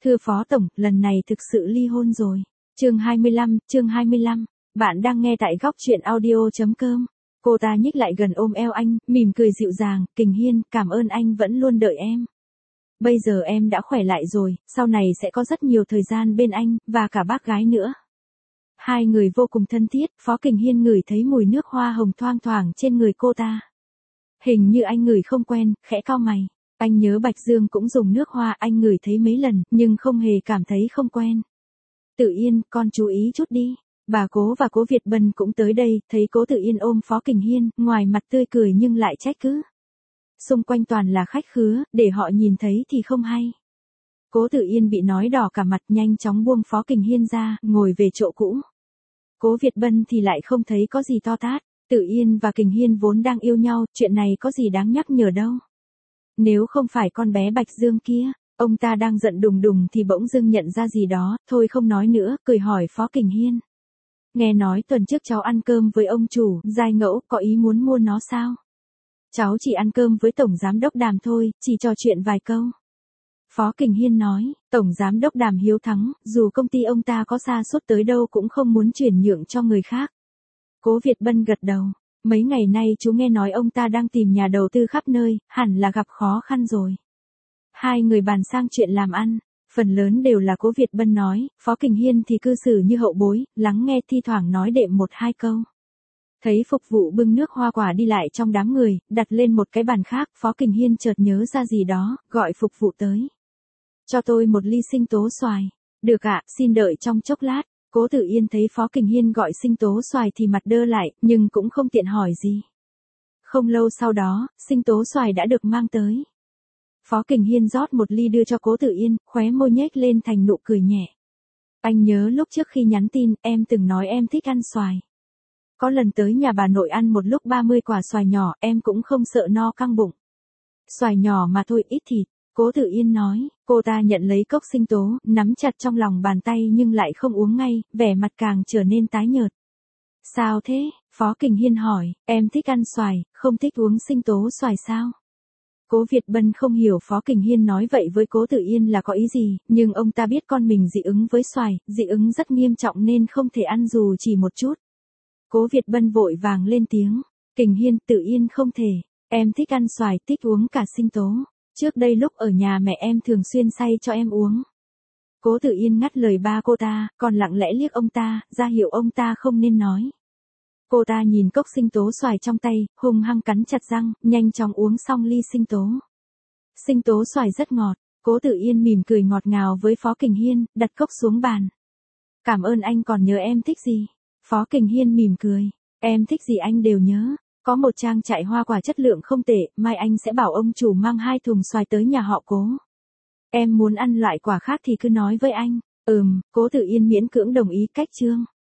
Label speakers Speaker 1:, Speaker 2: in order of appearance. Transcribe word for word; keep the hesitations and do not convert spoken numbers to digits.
Speaker 1: Thưa Phó Tổng, lần này thực sự ly hôn rồi. Chương hai mươi lăm, chương hai mươi lăm. Bạn đang nghe tại góc truyện audio chấm com. Cô ta nhích lại gần ôm eo anh, mỉm cười dịu dàng, Kình Hiên, cảm ơn anh vẫn luôn đợi em. Bây giờ em đã khỏe lại rồi, sau này sẽ có rất nhiều thời gian bên anh, và cả bác gái nữa. Hai người vô cùng thân thiết, Phó Kình Hiên ngửi thấy mùi nước hoa hồng thoang thoảng trên người cô ta. Hình như anh ngửi không quen, khẽ cau mày. Anh nhớ Bạch Dương cũng dùng nước hoa, anh ngửi thấy mấy lần, nhưng không hề cảm thấy không quen. Tự Yên, con chú ý chút đi. Bà Cố và Cố Việt Bân cũng tới đây, thấy Cố Tự Yên ôm Phó Kình Hiên, ngoài mặt tươi cười nhưng lại trách cứ. Xung quanh toàn là khách khứa, để họ nhìn thấy thì không hay. Cố Tự Yên bị nói đỏ cả mặt, nhanh chóng buông Phó Kình Hiên ra, ngồi về chỗ cũ. Cố Việt Bân thì lại không thấy có gì to tát. Tự Yên và Kình Hiên vốn đang yêu nhau, chuyện này có gì đáng nhắc nhở đâu. Nếu không phải con bé Bạch Dương kia, ông ta đang giận đùng đùng thì bỗng dưng nhận ra gì đó, thôi không nói nữa, cười hỏi Phó Kình Hiên. Nghe nói tuần trước cháu ăn cơm với ông chủ, Giai Ngẫu, có ý muốn mua nó sao? Cháu chỉ ăn cơm với Tổng Giám Đốc Đàm thôi, chỉ trò chuyện vài câu. Phó Kình Hiên nói, Tổng Giám Đốc Đàm hiếu thắng, dù công ty ông ta có xa suốt tới đâu cũng không muốn chuyển nhượng cho người khác. Cố Việt Bân gật đầu. Mấy ngày nay chú nghe nói ông ta đang tìm nhà đầu tư khắp nơi, hẳn là gặp khó khăn rồi. Hai người bàn sang chuyện làm ăn, phần lớn đều là Cố Việt Bân nói, Phó Kình Hiên thì cư xử như hậu bối, lắng nghe thi thoảng nói đệm một hai câu. Thấy phục vụ bưng nước hoa quả đi lại trong đám người, đặt lên một cái bàn khác, Phó Kình Hiên chợt nhớ ra gì đó, gọi phục vụ tới. Cho tôi một ly sinh tố xoài. Được ạ, xin đợi trong chốc lát. Cố Tự Yên thấy Phó Kình Hiên gọi sinh tố xoài thì mặt đơ lại, nhưng cũng không tiện hỏi gì. Không lâu sau đó, sinh tố xoài đã được mang tới. Phó Kình Hiên rót một ly đưa cho Cố Tự Yên, khóe môi nhếch lên thành nụ cười nhẹ. Anh nhớ lúc trước khi nhắn tin, em từng nói em thích ăn xoài. Có lần tới nhà bà nội ăn một lúc ba mươi quả xoài nhỏ, em cũng không sợ no căng bụng. Xoài nhỏ mà thôi, ít thịt. Cố Tự Yên nói, cô ta nhận lấy cốc sinh tố, nắm chặt trong lòng bàn tay nhưng lại không uống ngay, vẻ mặt càng trở nên tái nhợt. Sao thế? Phó Kình Hiên hỏi, em thích ăn xoài, không thích uống sinh tố xoài sao? Cố Việt Bân không hiểu Phó Kình Hiên nói vậy với Cố Tự Yên là có ý gì, nhưng ông ta biết con mình dị ứng với xoài, dị ứng rất nghiêm trọng nên không thể ăn dù chỉ một chút. Cố Việt Bân vội vàng lên tiếng, Kình Hiên, Tự Yên không thể, em thích ăn xoài, thích uống cả sinh tố. Trước đây lúc ở nhà mẹ em thường xuyên xay cho em uống. Cố Tự Yên ngắt lời ba cô ta, còn lặng lẽ liếc ông ta, ra hiệu ông ta không nên nói. Cô ta nhìn cốc sinh tố xoài trong tay, hung hăng cắn chặt răng, nhanh chóng uống xong ly sinh tố. Sinh tố xoài rất ngọt, Cố Tự Yên mỉm cười ngọt ngào với Phó Kình Hiên, đặt cốc xuống bàn. Cảm ơn anh, còn nhớ em thích gì? Phó Kình Hiên mỉm cười, em thích gì anh đều nhớ. Có một trang trại hoa quả chất lượng không tệ, mai anh sẽ bảo ông chủ mang hai thùng xoài tới nhà họ Cố. Em muốn ăn loại quả khác thì cứ nói với anh. Ừm, Cố Tự Yên miễn cưỡng đồng ý cách chương.